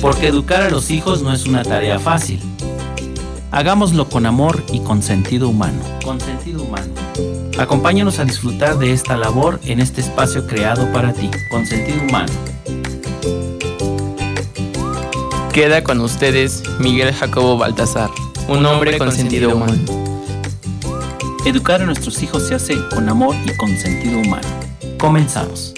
porque educar a los hijos no es una tarea fácil. Hagámoslo con amor y con sentido humano. Acompáñanos a disfrutar de esta labor en este espacio creado para ti, con sentido humano. Queda con ustedes Miguel Jacobo Baltasar, un hombre con sentido humano. Educar a nuestros hijos se hace con amor y con sentido humano. Comenzamos.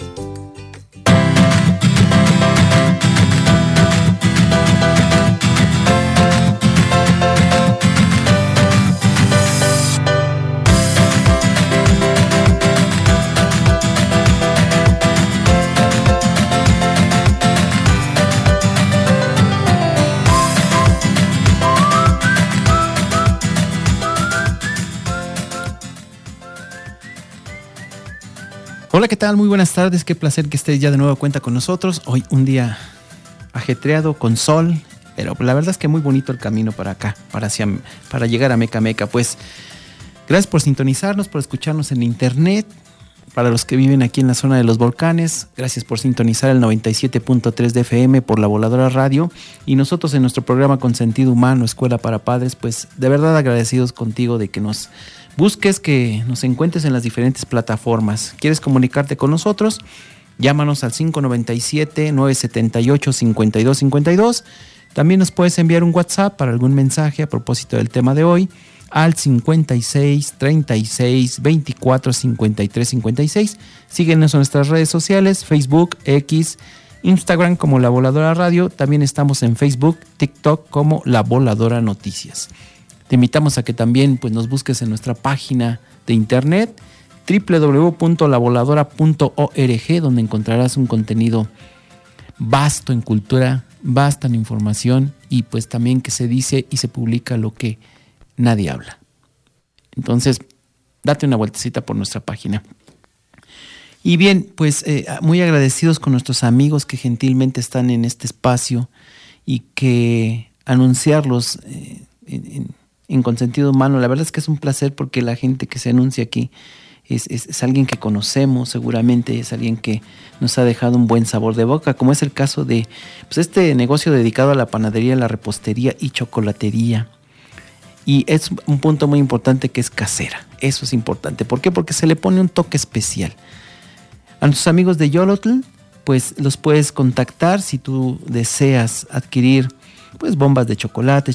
Hola, ¿qué tal? Muy buenas tardes, qué placer que estés ya de nuevo cuenta con nosotros. Hoy un día ajetreado con sol, pero la verdad es que muy bonito el camino para acá, para llegar a Meca Meca. Pues gracias por sintonizarnos, por escucharnos en internet. Para los que viven aquí en la zona de los volcanes, gracias por sintonizar el 97.3 de FM por La Voladora Radio. Y nosotros en nuestro programa Con Sentido Humano, Escuela para Padres, pues de verdad agradecidos contigo de que nos busques, que nos encuentres en las diferentes plataformas. ¿Quieres comunicarte con nosotros? Llámanos al 597-978-5252. También nos puedes enviar un WhatsApp para algún mensaje a propósito del tema de hoy al 56 36 24 53 56. Síguenos en nuestras redes sociales, Facebook, X, Instagram como La Voladora Radio. También estamos en Facebook, TikTok como La Voladora Noticias. Te invitamos a que también pues, nos busques en nuestra página de internet www.lavoladora.org, donde encontrarás un contenido vasto en cultura, vasto en información y pues también que se dice y se publica lo que nadie habla. Entonces, date una vueltecita por nuestra página. Y bien, pues muy agradecidos con nuestros amigos que gentilmente están en este espacio y que anunciarlos en Consentido Humano. La verdad es que es un placer porque la gente que se anuncia aquí es alguien que conocemos, seguramente es alguien que nos ha dejado un buen sabor de boca, como es el caso de pues, este negocio dedicado a la panadería, la repostería y chocolatería. Y es un punto muy importante que es casera. Eso es importante. ¿Por qué? Porque se le pone un toque especial. A nuestros amigos de Yolotl, pues los puedes contactar si tú deseas adquirir pues bombas de chocolates,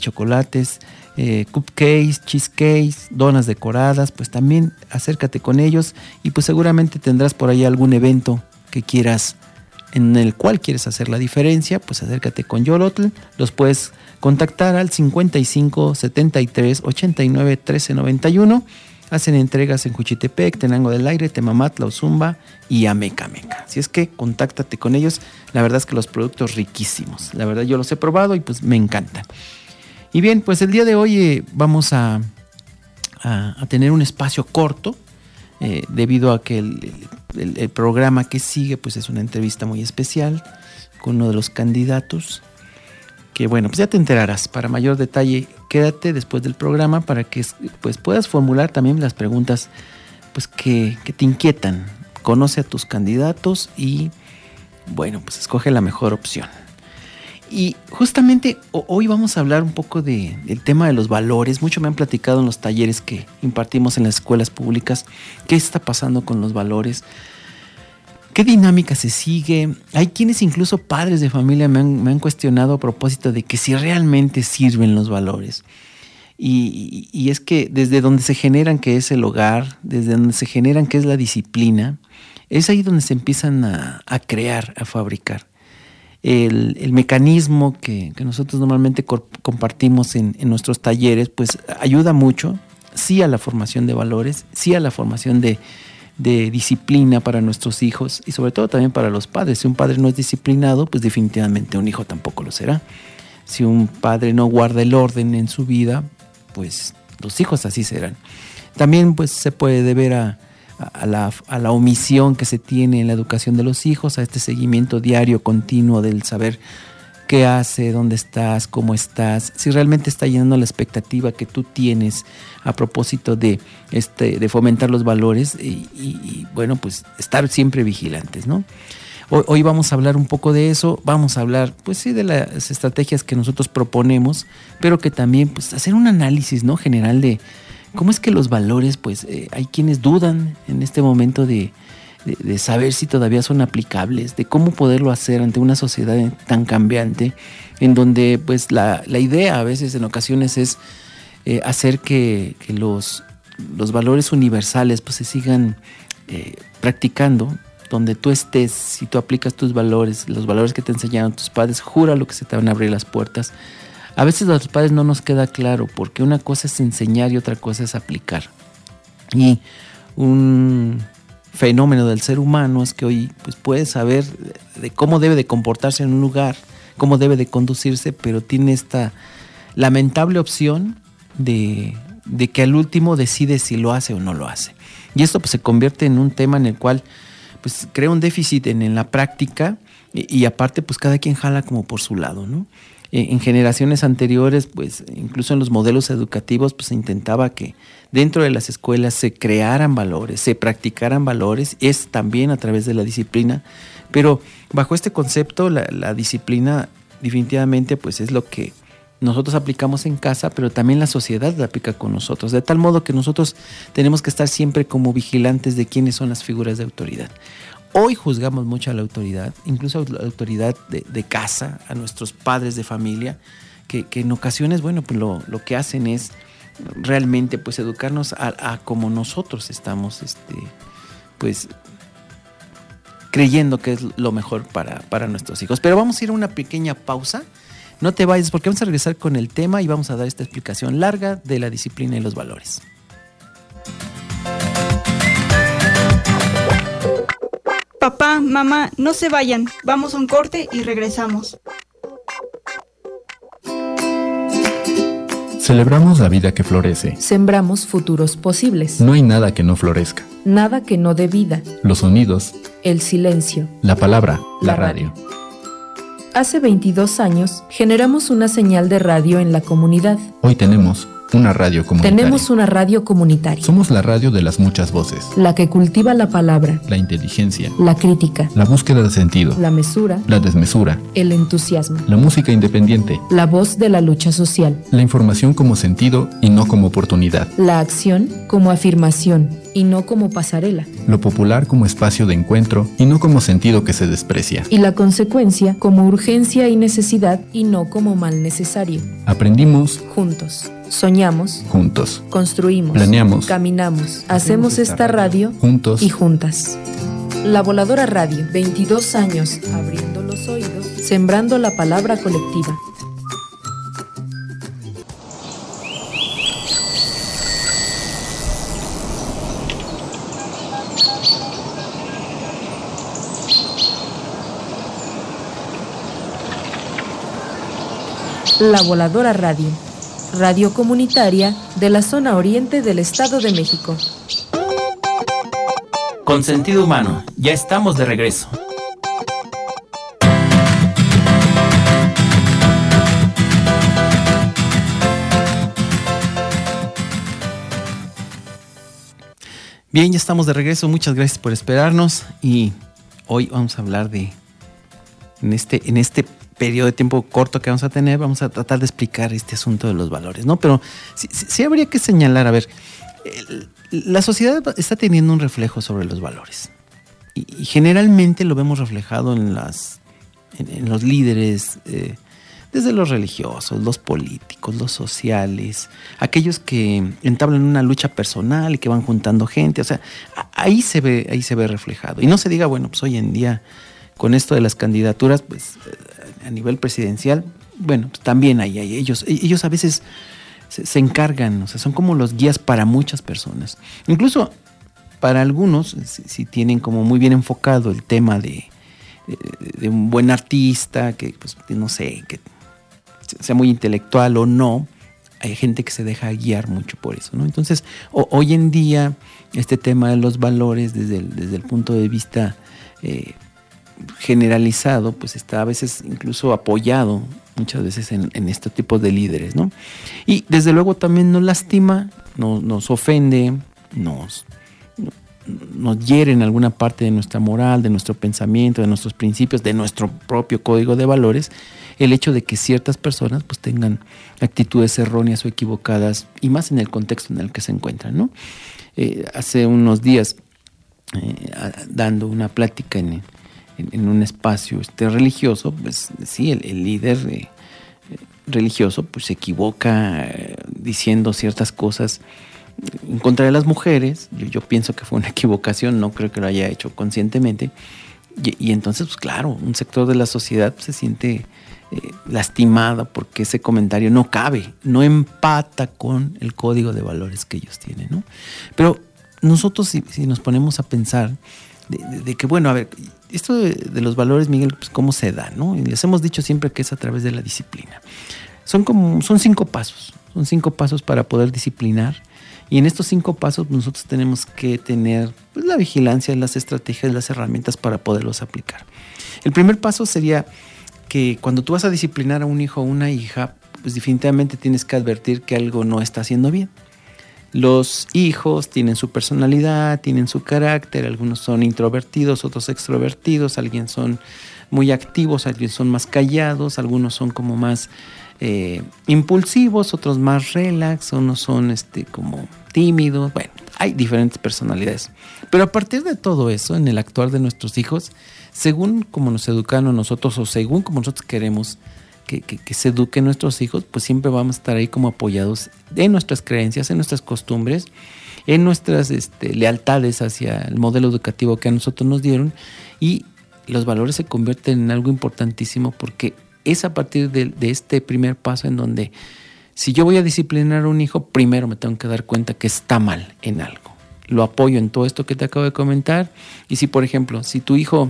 cupcakes, cheesecakes, donas decoradas, pues también acércate con ellos y pues seguramente tendrás por ahí algún evento que quieras, en el cual quieres hacer la diferencia, pues acércate con Yolotl. Los puedes contactar al 55 73 89 13 91. Hacen entregas en Juchitepec, Tenango del Aire, Temamatla, Ozumba y Ameca Meca. Así es que contáctate con ellos. La verdad es que los productos riquísimos. La verdad yo los he probado y pues me encantan. Y bien, pues el día de hoy vamos a tener un espacio corto debido a que el programa que sigue pues es una entrevista muy especial con uno de los candidatos que bueno, pues ya te enterarás. Para mayor detalle, quédate después del programa para que pues puedas formular también las preguntas pues que te inquietan. Conoce a tus candidatos y bueno, pues escoge la mejor opción. Y justamente hoy vamos a hablar un poco del tema de los valores. Mucho me han platicado en los talleres que impartimos en las escuelas públicas. ¿Qué está pasando con los valores? ¿Qué dinámica se sigue? Hay quienes, incluso padres de familia, me han cuestionado a propósito de que si realmente sirven los valores. Y es que desde donde se generan, que es el hogar, desde donde se generan, que es la disciplina, es ahí donde se empiezan a crear, a fabricar. El mecanismo que nosotros normalmente compartimos en nuestros talleres, pues ayuda mucho, sí a la formación de valores, sí a la formación de disciplina para nuestros hijos y sobre todo también para los padres. Si un padre no es disciplinado, pues definitivamente un hijo tampoco lo será. Si un padre no guarda el orden en su vida, pues los hijos así serán. También pues se puede deber a la omisión que se tiene en la educación de los hijos, a este seguimiento diario, continuo del saber qué hace, dónde estás, cómo estás, si realmente está llenando la expectativa que tú tienes a propósito de fomentar los valores y bueno, pues estar siempre vigilantes, ¿no? Hoy vamos a hablar un poco de eso, vamos a hablar, pues sí, de las estrategias que nosotros proponemos, pero que también, pues, hacer un análisis, ¿no?, general de cómo es que los valores, pues, hay quienes dudan en este momento de saber si todavía son aplicables, de cómo poderlo hacer ante una sociedad tan cambiante, en donde, pues, la idea a veces, en ocasiones, es hacer que los valores universales, pues, se sigan practicando. Donde tú estés, si tú aplicas tus valores, los valores que te enseñaron tus padres, jura lo que se te van a abrir las puertas. A veces a los padres no nos queda claro, porque una cosa es enseñar y otra cosa es aplicar. Y un fenómeno del ser humano es que hoy, pues, puede saber de cómo debe de comportarse en un lugar, cómo debe de conducirse, pero tiene esta lamentable opción de que al último decide si lo hace o no lo hace. Y esto, pues, se convierte en un tema en el cual, pues, crea un déficit en la práctica y aparte, pues, cada quien jala como por su lado, ¿no? En generaciones anteriores, pues, incluso en los modelos educativos, pues, se intentaba que dentro de las escuelas se crearan valores, se practicaran valores, es también a través de la disciplina, pero bajo este concepto la disciplina definitivamente, pues, es lo que nosotros aplicamos en casa, pero también la sociedad la aplica con nosotros, de tal modo que nosotros tenemos que estar siempre como vigilantes de quiénes son las figuras de autoridad. Hoy juzgamos mucho a la autoridad, incluso a la autoridad de casa, a nuestros padres de familia, que en ocasiones, bueno, pues lo que hacen es realmente, pues, educarnos a como nosotros estamos, pues, creyendo que es lo mejor para nuestros hijos. Pero vamos a ir a una pequeña pausa. No te vayas, porque vamos a regresar con el tema y vamos a dar esta explicación larga de la disciplina y los valores. Papá, mamá, no se vayan. Vamos a un corte y regresamos. Celebramos la vida que florece. Sembramos futuros posibles. No hay nada que no florezca. Nada que no dé vida. Los sonidos. El silencio. La palabra. La radio. Hace 22 años generamos una señal de radio en la comunidad. Hoy tenemos una radio comunitaria. Tenemos una radio comunitaria. Somos la radio de las muchas voces. La que cultiva la palabra, la inteligencia, la crítica, la búsqueda de sentido, la mesura, la desmesura, el entusiasmo, la música independiente, la voz de la lucha social, la información como sentido y no como oportunidad, la acción como afirmación y no como pasarela, lo popular como espacio de encuentro y no como sentido que se desprecia, y la consecuencia como urgencia y necesidad y no como mal necesario. Aprendimos juntos. Soñamos, juntos, construimos, planeamos, caminamos, hacemos esta radio juntos y juntas. La Voladora Radio, 22 años abriendo los oídos, sembrando la palabra colectiva. La Voladora Radio, radio comunitaria de la zona oriente del Estado de México. Con sentido humano, ya estamos de regreso. Bien, ya estamos de regreso. Muchas gracias por esperarnos y hoy vamos a hablar en este periodo de tiempo corto que vamos a tener, vamos a tratar de explicar este asunto de los valores, ¿no? Pero sí habría que señalar, a ver, la sociedad está teniendo un reflejo sobre los valores y generalmente lo vemos reflejado en los líderes, desde los religiosos, los políticos, los sociales, aquellos que entablan una lucha personal y que van juntando gente, o sea, ahí se ve reflejado. Y no se diga, bueno, pues hoy en día con esto de las candidaturas, pues a nivel presidencial, bueno, pues también hay ellos a veces se encargan, o sea, son como los guías para muchas personas. Incluso para algunos, si tienen como muy bien enfocado el tema de un buen artista, que pues no sé, que sea muy intelectual o no, hay gente que se deja guiar mucho por eso, ¿no? Entonces, hoy en día, este tema de los valores desde el punto de vista generalizado, pues está a veces incluso apoyado muchas veces en este tipo de líderes, ¿no? Y desde luego también nos lastima, nos ofende, nos hiere en alguna parte de nuestra moral, de nuestro pensamiento, de nuestros principios, de nuestro propio código de valores, el hecho de que ciertas personas pues tengan actitudes erróneas o equivocadas, y más en el contexto en el que se encuentran, ¿no? Hace unos días, dando una plática en un espacio religioso, pues sí, el líder religioso pues se equivoca diciendo ciertas cosas en contra de las mujeres. Yo pienso que fue una equivocación, no creo que lo haya hecho conscientemente, y entonces pues claro, un sector de la sociedad se siente lastimada porque ese comentario no cabe, no empata con el código de valores que ellos tienen, ¿no? Pero nosotros si nos ponemos a pensar de que, bueno, a ver, esto de los valores, Miguel, pues cómo se da, ¿no? Y les hemos dicho siempre que es a través de la disciplina. Son 5 pasos, son 5 pasos para poder disciplinar, y en estos 5 pasos nosotros tenemos que tener pues, la vigilancia, las estrategias, las herramientas para poderlos aplicar. El primer paso sería que cuando tú vas a disciplinar a un hijo o una hija, pues definitivamente tienes que advertir que algo no está haciendo bien. Los hijos tienen su personalidad, tienen su carácter, algunos son introvertidos, otros extrovertidos, algunos son muy activos, algunos son más callados, algunos son como más impulsivos, otros más relax, unos son como tímidos. Bueno, hay diferentes personalidades. Pero a partir de todo eso, en el actuar de nuestros hijos, según como nos educaron a nosotros o según como nosotros queremos que se eduquen nuestros hijos, pues siempre vamos a estar ahí como apoyados en nuestras creencias, en nuestras costumbres, en nuestras lealtades hacia el modelo educativo que a nosotros nos dieron, y los valores se convierten en algo importantísimo porque es a partir de este primer paso en donde si yo voy a disciplinar a un hijo, primero me tengo que dar cuenta que está mal en algo. Lo apoyo en todo esto que te acabo de comentar, y si por ejemplo, si tu hijo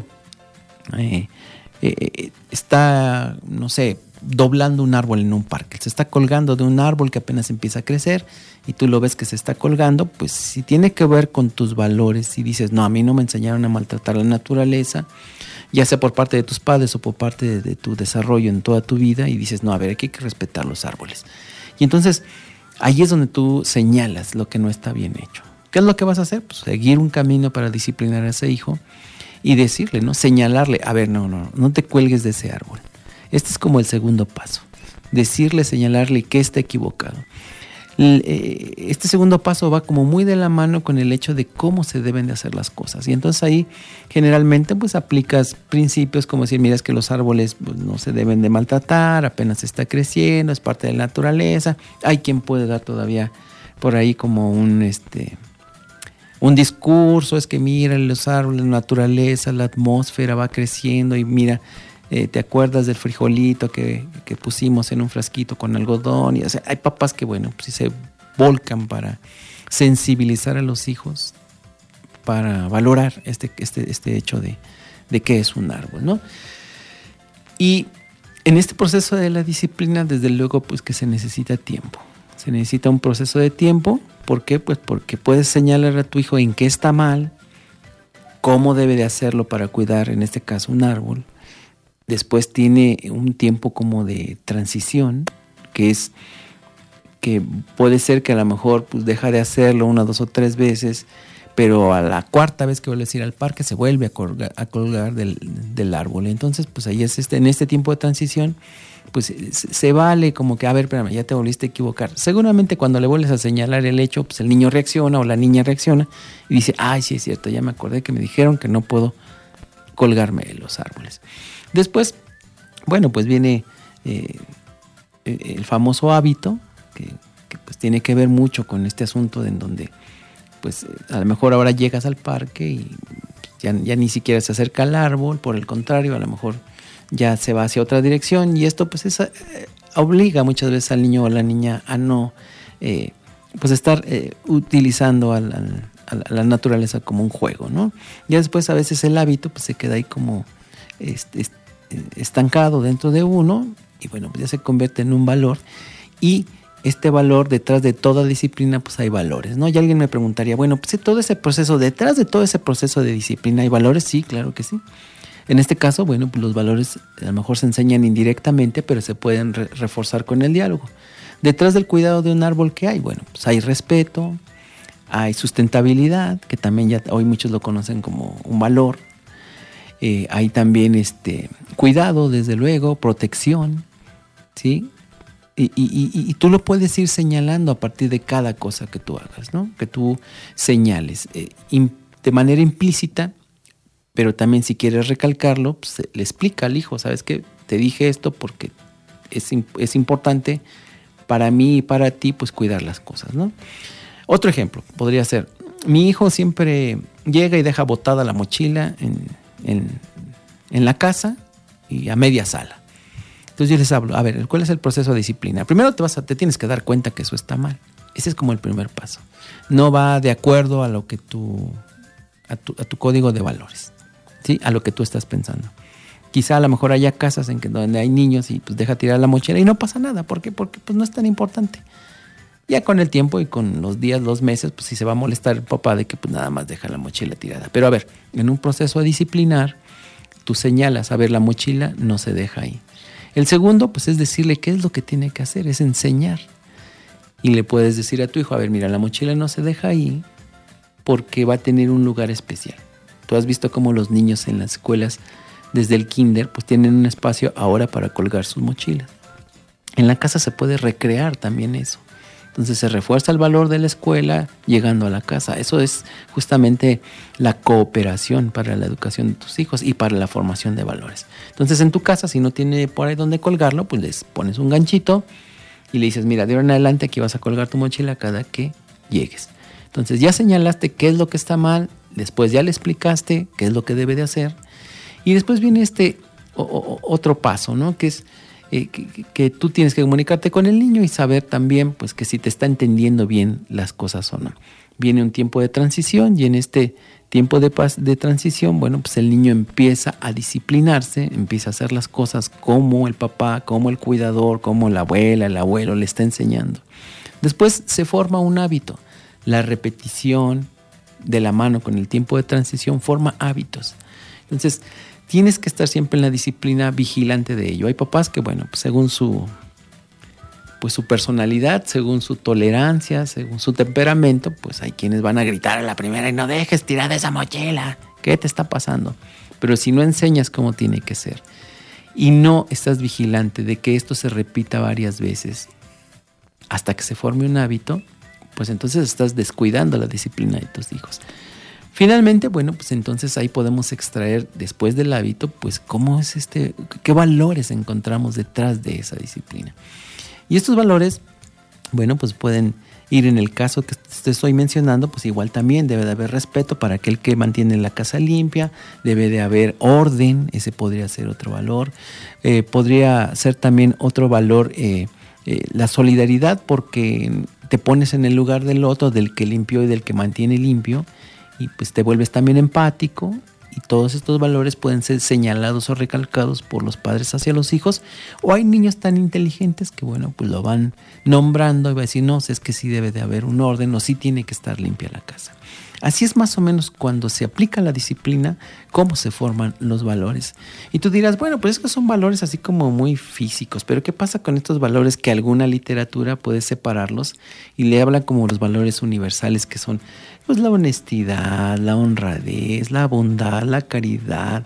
está, no sé, doblando un árbol en un parque, se está colgando de un árbol que apenas empieza a crecer y tú lo ves que se está colgando, pues si tiene que ver con tus valores, si dices, no, a mí no me enseñaron a maltratar la naturaleza, ya sea por parte de tus padres o por parte de tu desarrollo en toda tu vida, y dices, no, a ver, aquí hay que respetar los árboles. Y entonces ahí es donde tú señalas lo que no está bien hecho. ¿Qué es lo que vas a hacer? Pues seguir un camino para disciplinar a ese hijo y decirle, ¿no? Señalarle, a ver, no te cuelgues de ese árbol. Este es como el segundo paso. Decirle, señalarle que está equivocado. Este segundo paso va como muy de la mano con el hecho de cómo se deben de hacer las cosas. Y entonces ahí generalmente pues aplicas principios como decir, mira, es que los árboles pues, no se deben de maltratar, apenas está creciendo, es parte de la naturaleza. Hay quien puede dar todavía por ahí como un discurso, es que mira los árboles, la naturaleza, la atmósfera va creciendo y mira, te acuerdas del frijolito que pusimos en un frasquito con algodón. Y, o sea, hay papás que, bueno, pues, se volcan para sensibilizar a los hijos, para valorar este hecho de qué es un árbol, ¿no? Y en este proceso de la disciplina, desde luego, pues que se necesita tiempo. Se necesita un proceso de tiempo. ¿Por qué? Pues porque puedes señalar a tu hijo en qué está mal, cómo debe de hacerlo para cuidar, en este caso, un árbol. Después tiene un tiempo como de transición, que puede ser que a lo mejor pues deja de hacerlo 1, 2 o 3 veces, pero a la 4ª vez que vuelve a ir al parque se vuelve a colgar del árbol. Entonces, pues ahí es en este tiempo de transición, pues se vale como que, a ver, espérame, ya te volviste a equivocar. Seguramente cuando le vuelves a señalar el hecho, pues el niño reacciona o la niña reacciona y dice, ay, sí es cierto, ya me acordé que me dijeron que no puedo colgarme de los árboles. Después, bueno, pues viene el famoso hábito, que pues tiene que ver mucho con este asunto en donde, pues a lo mejor ahora llegas al parque y ya ni siquiera se acerca al árbol, por el contrario, a lo mejor ya se va hacia otra dirección, y esto pues obliga muchas veces al niño o a la niña a no pues estar utilizando a la naturaleza como un juego, ¿no? Ya después a veces el hábito pues se queda ahí como estancado dentro de uno, y bueno, pues ya se convierte en un valor, y este valor, detrás de toda disciplina, pues hay valores, ¿no? Y alguien me preguntaría, bueno, pues detrás de todo ese proceso de disciplina hay valores. Sí, claro que sí. En este caso, bueno, pues los valores a lo mejor se enseñan indirectamente, pero se pueden reforzar con el diálogo. Detrás del cuidado de un árbol, ¿qué hay? Bueno, pues hay respeto, Hay sustentabilidad, que también ya hoy muchos lo conocen como un valor. Hay también cuidado, desde luego, protección, ¿sí? Y tú lo puedes ir señalando a partir de cada cosa que tú hagas, ¿no? Que tú señales de manera implícita, pero también si quieres recalcarlo, pues, le explica al hijo, ¿sabes qué? Te dije esto porque es importante para mí y para ti, pues cuidar las cosas, ¿no? Otro ejemplo podría ser, mi hijo siempre llega y deja botada la mochila en la casa y a media sala. Entonces yo les hablo, a ver, ¿cuál es el proceso de disciplina? Primero te tienes que dar cuenta que eso está mal. Ese es como el primer paso. No va de acuerdo a lo que a tu código de valores, ¿sí? A lo que tú estás pensando. Quizá a lo mejor haya casas donde hay niños y pues deja tirar la mochila y no pasa nada. ¿Por qué? Porque pues no es tan importante. Ya con el tiempo y con los días, los meses, pues sí se va a molestar el papá de que pues nada más deja la mochila tirada. Pero a ver, en un proceso disciplinar, tú señalas, a ver, la mochila no se deja ahí. El segundo, pues es decirle qué es lo que tiene que hacer, es enseñar. Y le puedes decir a tu hijo, a ver, mira, la mochila no se deja ahí porque va a tener un lugar especial. Tú has visto cómo los niños en las escuelas, desde el kinder, pues tienen un espacio ahora para colgar sus mochilas. En la casa se puede recrear también eso. Entonces se refuerza el valor de la escuela llegando a la casa. Eso es justamente la cooperación para la educación de tus hijos y para la formación de valores. Entonces en tu casa, si no tiene por ahí donde colgarlo, pues les pones un ganchito y le dices, mira, de ahora en adelante aquí vas a colgar tu mochila cada que llegues. Entonces ya señalaste qué es lo que está mal, después ya le explicaste qué es lo que debe de hacer y después viene otro paso, ¿no? Que es que tú tienes que comunicarte con el niño y saber también pues que si te está entendiendo bien las cosas o no. Viene un tiempo de transición y en este tiempo de transición, bueno, pues el niño empieza a disciplinarse, empieza a hacer las cosas como el papá, como el cuidador, como la abuela, el abuelo le está enseñando. Después se forma un hábito. La repetición de la mano con el tiempo de transición forma hábitos. Entonces, tienes que estar siempre en la disciplina vigilante de ello. Hay papás que, bueno, pues según su personalidad, según su tolerancia, según su temperamento, pues hay quienes van a gritar a la primera y no dejes tirada esa mochila. ¿Qué te está pasando? Pero si no enseñas cómo tiene que ser y no estás vigilante de que esto se repita varias veces hasta que se forme un hábito, pues entonces estás descuidando la disciplina de tus hijos. Finalmente, bueno, pues entonces ahí podemos extraer después del hábito, pues cómo es qué valores encontramos detrás de esa disciplina. Y estos valores, bueno, pues pueden ir en el caso que te estoy mencionando, pues igual también debe de haber respeto para aquel que mantiene la casa limpia, debe de haber orden, ese podría ser otro valor. Podría ser también otro valor la solidaridad, porque te pones en el lugar del otro, del que limpió y del que mantiene limpio, y pues te vuelves también empático, y todos estos valores pueden ser señalados o recalcados por los padres hacia los hijos, o hay niños tan inteligentes que bueno, pues lo van nombrando y va a decir, no, es que sí debe de haber un orden o sí tiene que estar limpia la casa. Así es más o menos cuando se aplica la disciplina, cómo se forman los valores. Y tú dirás, bueno, pues es que son valores así como muy físicos, pero ¿qué pasa con estos valores que alguna literatura puede separarlos y le hablan como los valores universales, que son pues la honestidad, la honradez, la bondad, la caridad,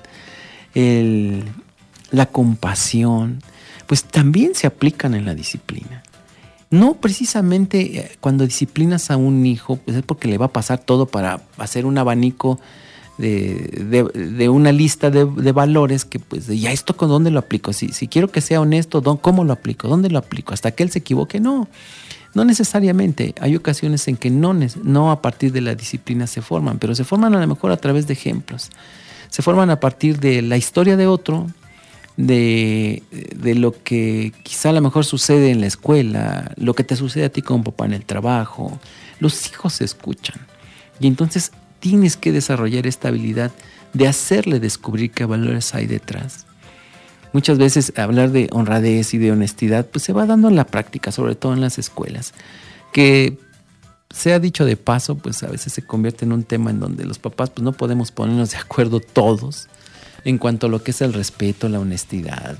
la compasión? Pues también se aplican en la disciplina. No precisamente cuando disciplinas a un hijo, pues es porque le va a pasar todo para hacer un abanico de una lista de valores que pues ya esto con dónde lo aplico. Si quiero que sea honesto, ¿cómo lo aplico? ¿Dónde lo aplico? Hasta que él se equivoque. No necesariamente. Hay ocasiones en que no a partir de la disciplina se forman, pero se forman a lo mejor a través de ejemplos. Se forman a partir de la historia de otro, de lo que quizá a lo mejor sucede en la escuela, lo que te sucede a ti como papá en el trabajo. Los hijos se escuchan y entonces tienes que desarrollar esta habilidad de hacerle descubrir qué valores hay detrás. Muchas veces hablar de honradez y de honestidad pues se va dando en la práctica, sobre todo en las escuelas, que se ha dicho de paso, pues a veces se convierte en un tema en donde los papás pues no podemos ponernos de acuerdo todos en cuanto a lo que es el respeto, la honestidad.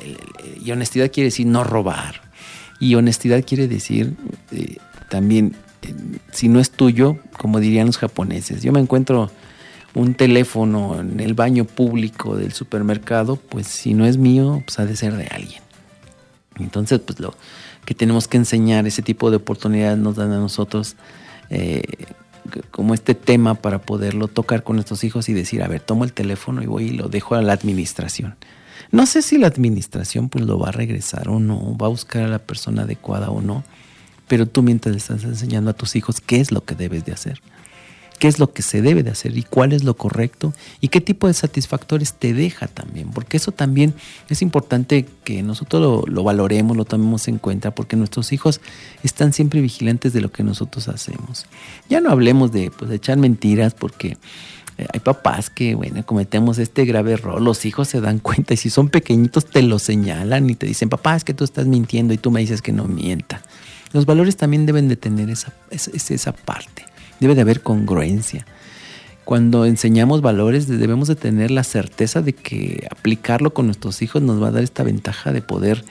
Y honestidad quiere decir no robar. Y honestidad quiere decir también si no es tuyo, como dirían los japoneses, yo me encuentro un teléfono en el baño público del supermercado, pues si no es mío, pues ha de ser de alguien. Entonces, pues lo que tenemos que enseñar, ese tipo de oportunidades nos dan a nosotros como este tema para poderlo tocar con nuestros hijos y decir, a ver, tomo el teléfono y voy y lo dejo a la administración. No sé si la administración pues lo va a regresar o no, va a buscar a la persona adecuada o no, pero tú mientras le estás enseñando a tus hijos qué es lo que debes de hacer, qué es lo que se debe de hacer y cuál es lo correcto y qué tipo de satisfactores te deja también, porque eso también es importante que nosotros lo valoremos, lo tomemos en cuenta, porque nuestros hijos están siempre vigilantes de lo que nosotros hacemos. Ya no hablemos de echar mentiras, porque hay papás que, bueno, cometemos este grave error, los hijos se dan cuenta y si son pequeñitos te lo señalan y te dicen, papá, es que tú estás mintiendo y tú me dices que no mienta. Los valores también deben de tener esa parte. Debe de haber congruencia. Cuando enseñamos valores debemos de tener la certeza de que aplicarlo con nuestros hijos nos va a dar esta ventaja de poder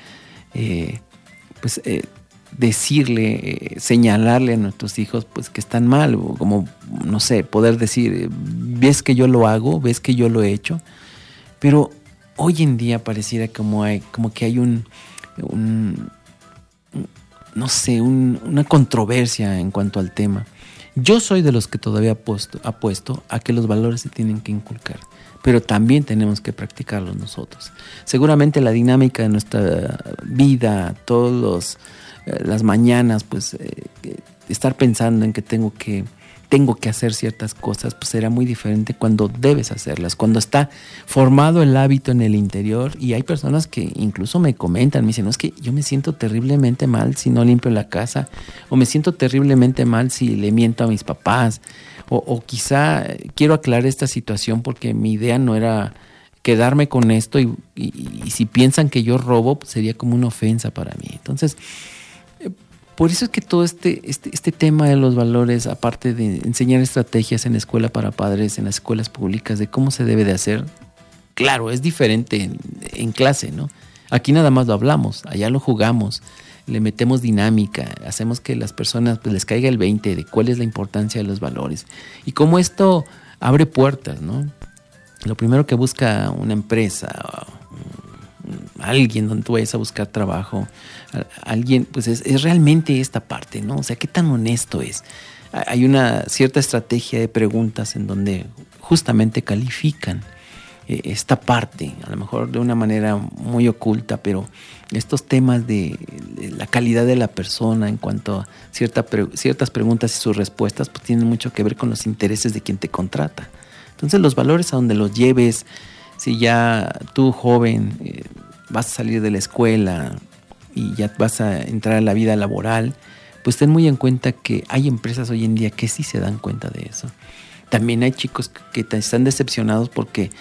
decirle, señalarle a nuestros hijos pues que están mal, o como, no sé, poder decir, ves que yo lo hago, ves que yo lo he hecho. Pero hoy en día pareciera como que hay una controversia en cuanto al tema. Yo soy de los que todavía apuesto a que los valores se tienen que inculcar, pero también tenemos que practicarlos nosotros. Seguramente la dinámica de nuestra vida, todas las mañanas, pues estar pensando en que tengo que hacer ciertas cosas, pues será muy diferente cuando debes hacerlas, cuando está formado el hábito en el interior. Y hay personas que incluso me comentan, me dicen, no, es que yo me siento terriblemente mal si no limpio la casa, o me siento terriblemente mal si le miento a mis papás, o quizá quiero aclarar esta situación porque mi idea no era quedarme con esto y si piensan que yo robo, pues sería como una ofensa para mí. Entonces, por eso es que todo este tema de los valores, aparte de enseñar estrategias en la escuela para padres, en las escuelas públicas, de cómo se debe de hacer, claro, es diferente en clase, ¿no? Aquí nada más lo hablamos, allá lo jugamos, le metemos dinámica, hacemos que las personas pues les caiga el 20 de cuál es la importancia de los valores y cómo esto abre puertas, ¿no? Lo primero que busca una empresa, alguien donde tú vayas a buscar trabajo, alguien, pues es realmente esta parte, ¿no? O sea, ¿qué tan honesto es? Hay una cierta estrategia de preguntas en donde justamente califican esta parte, a lo mejor de una manera muy oculta, pero estos temas de la calidad de la persona en cuanto a ciertas preguntas y sus respuestas, pues tienen mucho que ver con los intereses de quien te contrata. Entonces los valores a donde los lleves, si ya tú joven vas a salir de la escuela y ya vas a entrar a la vida laboral, pues ten muy en cuenta que hay empresas hoy en día que sí se dan cuenta de eso. También hay chicos que están decepcionados porque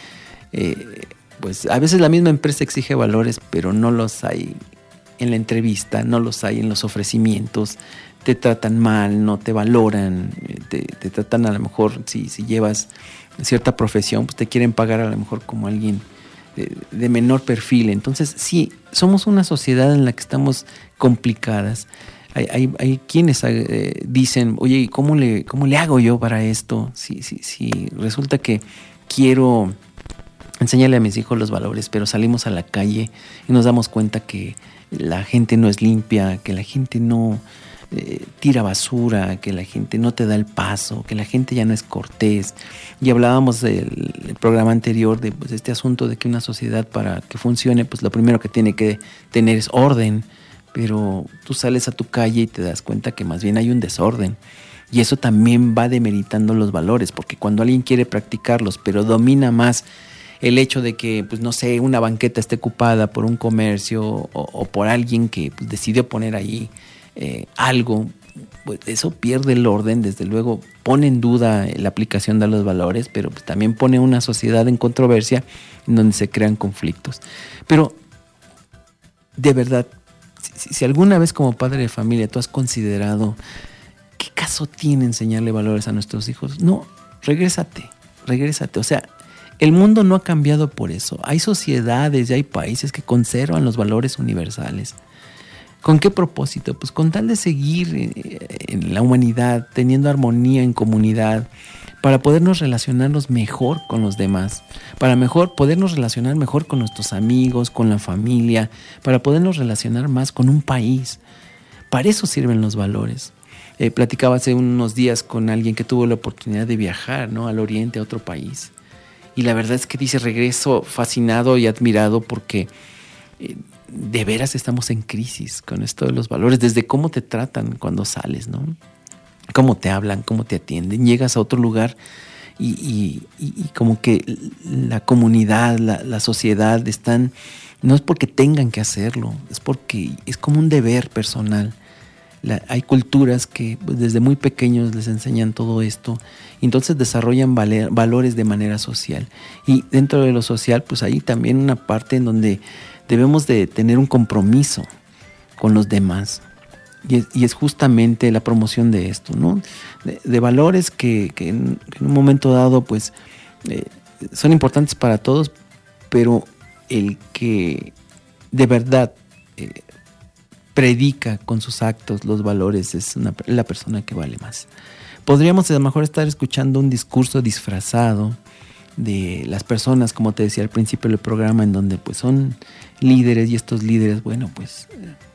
pues a veces la misma empresa exige valores, pero no los hay en la entrevista, no los hay en los ofrecimientos, te tratan mal, no te valoran, te tratan a lo mejor, si llevas cierta profesión, pues te quieren pagar a lo mejor como alguien de menor perfil. Entonces sí, somos una sociedad en la que estamos complicadas. Hay quienes dicen, oye, ¿cómo le hago yo para esto? Si resulta que quiero enseñarle a mis hijos los valores, pero salimos a la calle y nos damos cuenta que la gente no es limpia, que la gente no tira basura, que la gente no te da el paso, que la gente ya no es cortés. Y hablábamos del programa anterior de pues, este asunto de que una sociedad para que funcione, pues lo primero que tiene que tener es orden, pero tú sales a tu calle y te das cuenta que más bien hay un desorden. Y eso también va demeritando los valores, porque cuando alguien quiere practicarlos, pero domina más el hecho de que, pues no sé, una banqueta esté ocupada por un comercio o por alguien que pues, decidió poner ahí algo, pues eso pierde el orden, desde luego pone en duda la aplicación de los valores, pero pues, también pone una sociedad en controversia en donde se crean conflictos. Pero, de verdad, si alguna vez como padre de familia tú has considerado ¿qué caso tiene enseñarle valores a nuestros hijos? No, regrésate. O sea, el mundo no ha cambiado por eso. Hay sociedades y hay países que conservan los valores universales. ¿Con qué propósito? Pues con tal de seguir en la humanidad, teniendo armonía en comunidad, para podernos relacionarnos mejor con los demás, para podernos relacionar mejor con nuestros amigos, con la familia, para podernos relacionar más con un país. Para eso sirven los valores. Platicaba hace unos días con alguien que tuvo la oportunidad de viajar, ¿no?, al oriente, a otro país. Y la verdad es que dice, regreso fascinado y admirado porque de veras estamos en crisis con esto de los valores, desde cómo te tratan cuando sales, ¿no? Cómo te hablan, cómo te atienden. Llegas a otro lugar y como que la comunidad, la sociedad están, no es porque tengan que hacerlo, es porque es como un deber personal. Hay culturas que desde muy pequeños les enseñan todo esto, y entonces desarrollan valores de manera social. Y dentro de lo social, pues hay también una parte en donde debemos de tener un compromiso con los demás. Y es justamente la promoción de esto, ¿no? De valores que en un momento dado, pues, son importantes para todos, pero el que de verdad predica con sus actos los valores es la persona que vale más. Podríamos a lo mejor estar escuchando un discurso disfrazado de las personas, como te decía al principio del programa, en donde pues son líderes, y estos líderes, bueno, pues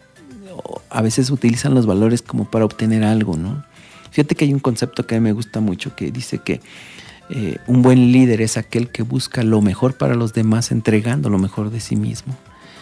a veces utilizan los valores como para obtener algo, ¿no? Fíjate que hay un concepto que a mí me gusta mucho que dice que un buen líder es aquel que busca lo mejor para los demás entregando lo mejor de sí mismo.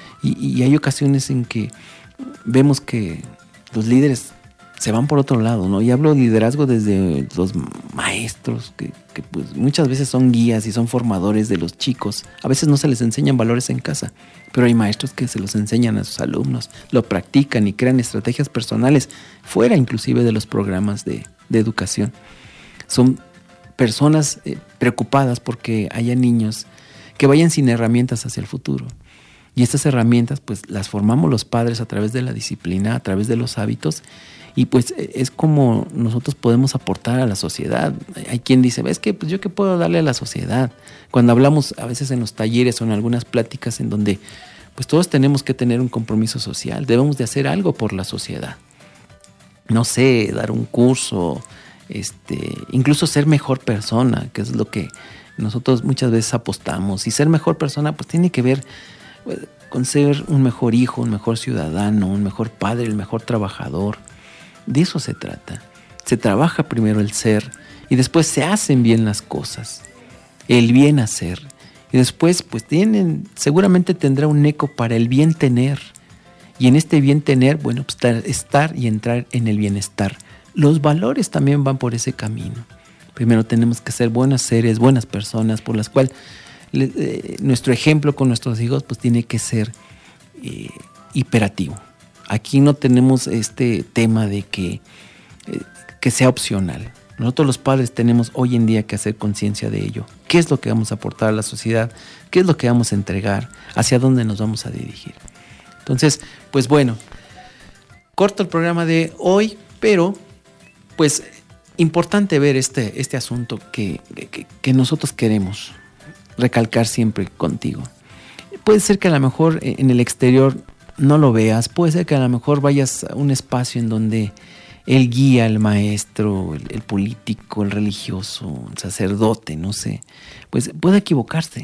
Y hay ocasiones en que vemos que los líderes se van por otro lado, ¿no? Y hablo de liderazgo desde los maestros, que pues muchas veces son guías y son formadores de los chicos. A veces no se les enseñan valores en casa, pero hay maestros que se los enseñan a sus alumnos, lo practican y crean estrategias personales, fuera inclusive de los programas de educación. Son personas preocupadas porque haya niños que vayan sin herramientas hacia el futuro. Y estas herramientas pues las formamos los padres a través de la disciplina, a través de los hábitos, y pues es como nosotros podemos aportar a la sociedad. Hay quien dice, es que pues yo qué puedo darle a la sociedad. Cuando hablamos a veces en los talleres o en algunas pláticas en donde pues todos tenemos que tener un compromiso social, debemos de hacer algo por la sociedad. No sé, dar un curso, incluso ser mejor persona, que es lo que nosotros muchas veces apostamos. Y ser mejor persona pues tiene que ver con ser un mejor hijo, un mejor ciudadano, un mejor padre, el mejor trabajador. De eso se trata. Se trabaja primero el ser y después se hacen bien las cosas, el bien hacer. Y después pues seguramente tendrá un eco para el bien tener. Y en este bien tener, bueno, pues estar y entrar en el bienestar. Los valores también van por ese camino. Primero tenemos que ser buenos seres, buenas personas, por las cuales nuestro ejemplo con nuestros hijos pues tiene que ser hiperativo. Aquí no tenemos este tema de que sea opcional. Nosotros los padres tenemos hoy en día que hacer conciencia de ello. ¿Qué es lo que vamos a aportar a la sociedad? ¿Qué es lo que vamos a entregar? ¿Hacia dónde nos vamos a dirigir? Entonces, pues bueno, corto el programa de hoy, pero pues importante ver este asunto que nosotros queremos recalcar siempre contigo. Puede ser que a lo mejor en el exterior no lo veas, puede ser que a lo mejor vayas a un espacio en donde el guía, el maestro, el político, el religioso, el sacerdote, no sé, pues puede equivocarse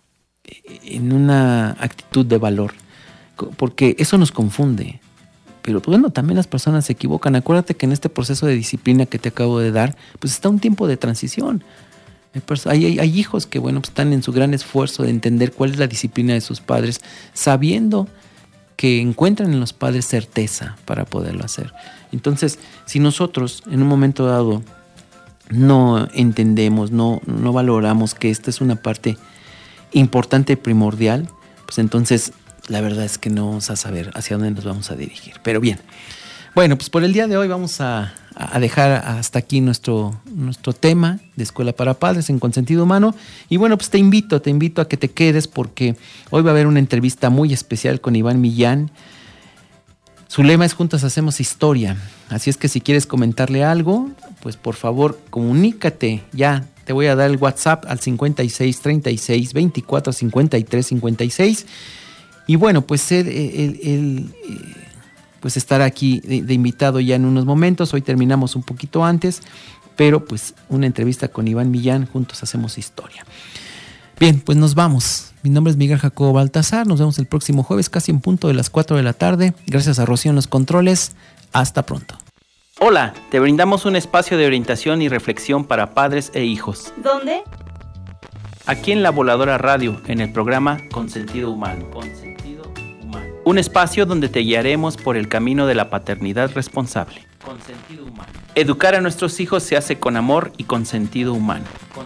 en una actitud de valor, porque eso nos confunde. Pero bueno, también las personas se equivocan. Acuérdate que en este proceso de disciplina que te acabo de dar, pues está un tiempo de transición. Hay hijos que, bueno, pues están en su gran esfuerzo de entender cuál es la disciplina de sus padres, sabiendo que encuentran en los padres certeza para poderlo hacer. Entonces, si nosotros en un momento dado no entendemos, no valoramos que esta es una parte importante y primordial, pues entonces la verdad es que no vamos a saber hacia dónde nos vamos a dirigir. Pero bien, bueno, pues por el día de hoy vamos a dejar hasta aquí nuestro tema de Escuela para Padres en Consentido Humano. Y bueno, pues te invito a que te quedes, porque hoy va a haber una entrevista muy especial con Iván Millán. Su lema es Juntos Hacemos Historia. Así es que si quieres comentarle algo, pues por favor comunícate. Ya te voy a dar el WhatsApp al 56 36 24 53 56. Y bueno, pues él pues estará aquí de invitado ya en unos momentos. Hoy terminamos un poquito antes, pero pues una entrevista con Iván Millán, juntos hacemos historia. Bien, pues nos vamos. Mi nombre es Miguel Jacobo Baltasar, nos vemos el próximo jueves casi en punto de las 4 de la tarde. Gracias a Rocío en los controles, hasta pronto. Hola, te brindamos un espacio de orientación y reflexión para padres e hijos. ¿Dónde? Aquí en La Voladora Radio, en el programa Con Sentido Humano. Un espacio donde te guiaremos por el camino de la paternidad responsable. Con sentido humano. Educar a nuestros hijos se hace con amor y con sentido humano.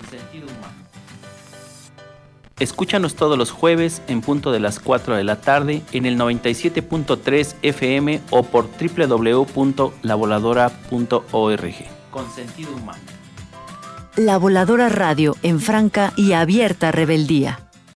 Escúchanos todos los jueves en punto de las 4 de la tarde en el 97.3 FM o por www.lavoladora.org. Con sentido humano. La Voladora Radio en franca y abierta rebeldía.